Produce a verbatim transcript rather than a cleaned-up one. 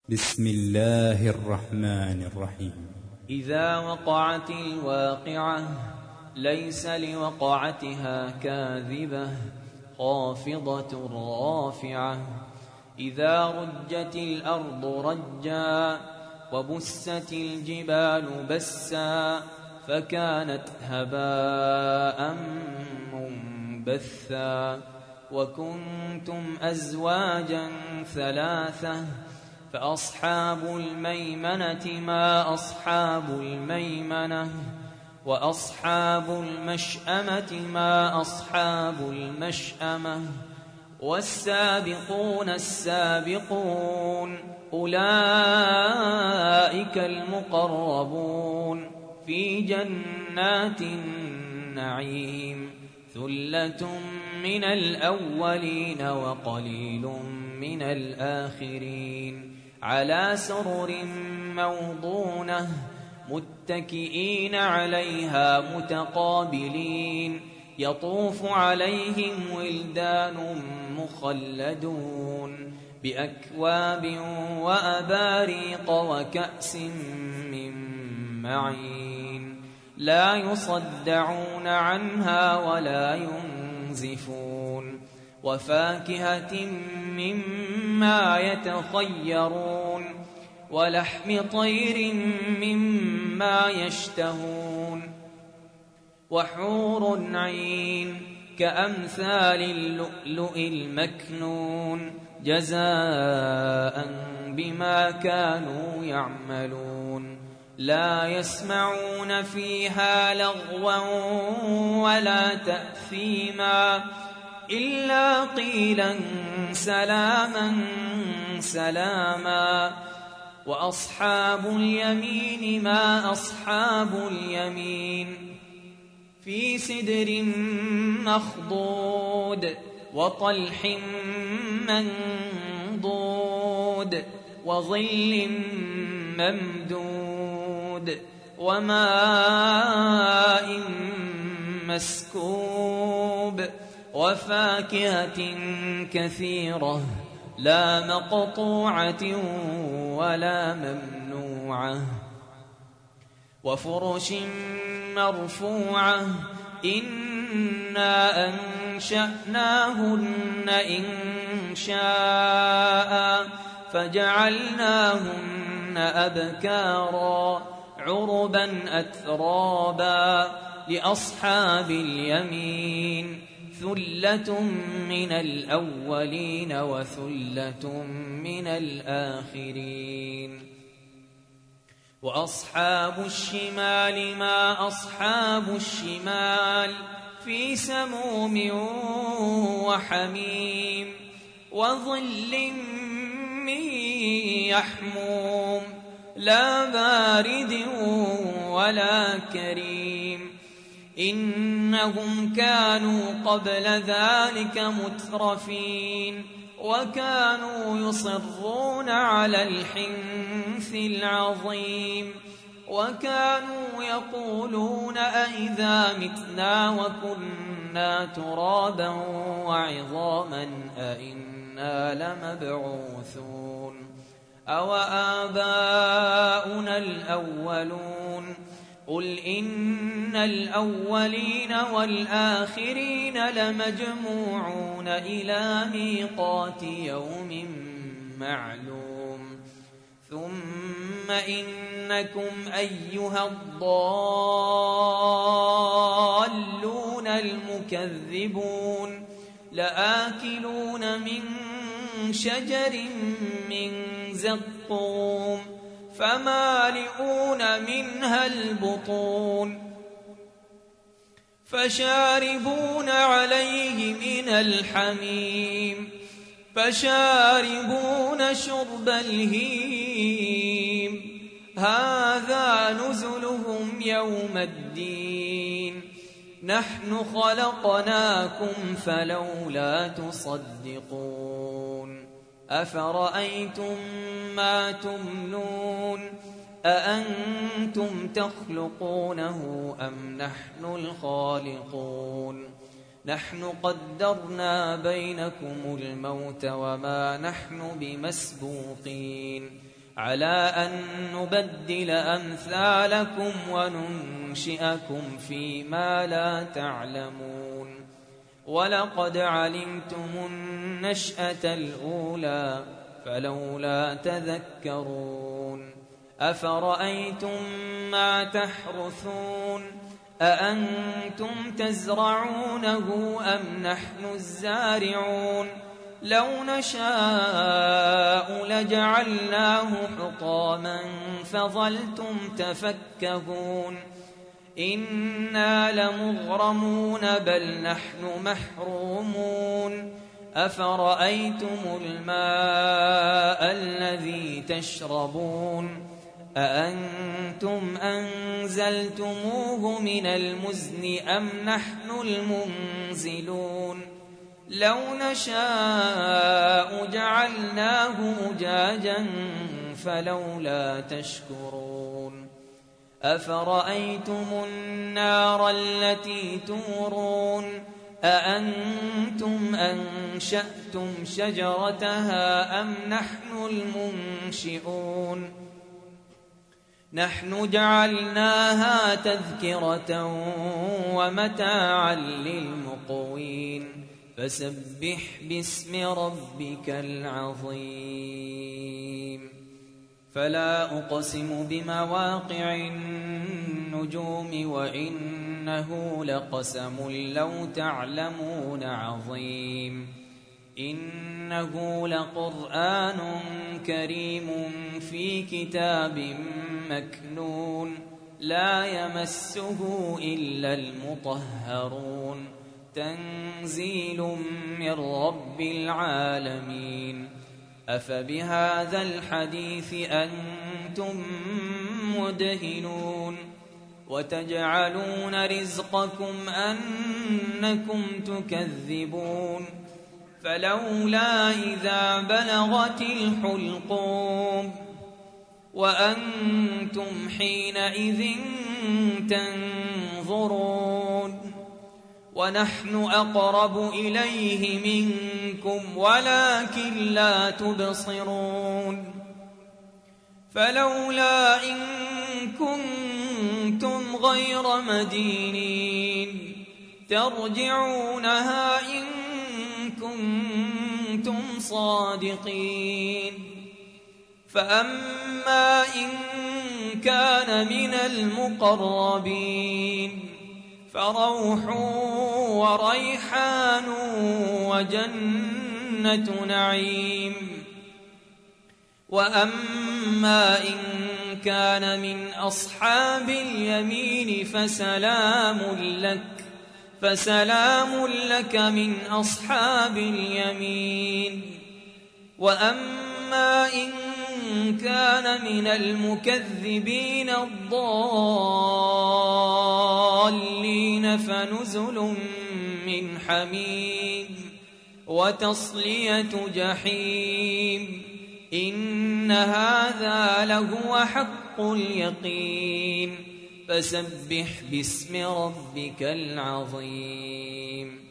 بسم الله الرحمن الرحيم. إذا وقعت الواقعة ليس لوقعتها كاذبة خافضة رافعة. إذا رجت الأرض رجا وبست الجبال بسا فكانت هباء منبثا. وكنتم أزواجا ثلاثة فأصحاب الميمنة ما أصحاب الميمنة وأصحاب المشأمة ما أصحاب المشأمة. والسابقون السابقون أولئك المقربون في جنات النعيم. ثلة من الأولين وقليل من الآخرين. على سرر موضونة متكئين عليها متقابلين. يطوف عليهم ولدان مخلدون بأكواب وأباريق وكأس من معين. لا يصدعون عنها ولا ينزفون. وفاكهة مما يتخيرون ولحم طير مما يشتهون. وحور عين كأمثال اللؤلؤ المكنون جزاء بما كانوا يعملون. لا يسمعون فيها لغوا ولا تأثيما إلا قيلا سلاما سلاما. وأصحاب اليمين ما أصحاب اليمين. في سدر مخضود وطلح منضود وظل ممدود وماء مسكوب. وفاكهة كثيرة لا مقطوعة ولا ممنوعة. وفرش مرفوعة إنا أنشأناهن إنشاء فجعلناهن أبكارا عربا أترابا. لأصحاب اليمين ثلة من الأولين وثلة من الآخرين. وأصحاب الشمال ما أصحاب الشمال. في سموم وحميم وظل من يحموم لا بارد ولا كريم. إنهم كانوا قبل ذلك مترفين وكانوا يصرون على الحنث العظيم. وكانوا يقولون أئذا متنا وكنا ترابا وعظاما أئنا لمبعوثون أو آباؤنا الأولون. قل إن الأولين والآخرين لمجموعون إلى ميقات يوم معلوم. ثم إنكم أيها الضالون المكذبون لآكلون من شجر من زقوم فمالئون منها البطون فشاربون عليه من الحميم فشاربون شرب الهيم. هذا نزلهم يوم الدين. نحن خلقناكم فلولا تصدقون. أفرأيتم ما تمنون أأنتم تخلقونه أم نحن الخالقون. نحن قدرنا بينكم الموت وما نحن بمسبوقين على أن نبدل أمثالكم وننشئكم فيما لا تعلمون ولقد علمتم النشأة الأولى فلولا تذكرون أفرأيتم ما تحرثون أأنتم تزرعونه أم نحن الزارعون لو نشاء لجعلناه حطاما فظلتم تفكهون إنا لمغرمون بل نحن محرومون أفرأيتم الماء الذي تشربون أأنتم أنزلتموه من المزن أم نحن المنزلون لو نشاء جعلناه أجاجا فلولا تشكرون أفرأيتم النار التي تورون أأنتم أنشأتم شجرتها أم نحن المنشئون نحن جعلناها تذكرة ومتاعا للمقوين فسبح باسم ربك العظيم فلا أقسم بمواقع النجوم وإنه لقسم لو تعلمون عظيم إنه لقرآن كريم في كتاب مكنون لا يمسه إلا المطهرون تنزيل من رب العالمين أفبهذا الحديث أنتم مدهنون وتجعلون رزقكم أنكم تكذبون فلولا إذا بلغت الحلقوم وأنتم حينئذ تنظرون ونحن أقرب إليه منكم ولكن لا تبصرون فلولا إن كنتم غير مدينين ترجعونها إن كنتم صادقين فأما إن كان من المقربين فروح وريحان وجنة نعيم وأما إن كان من أصحاب اليمين فسلام لك فسلام لك من أصحاب اليمين وأما إن كان من المكذبين الضالين فنزل من حميم وتصلية جحيم إن هذا لهو حق اليقين فسبح باسم ربك العظيم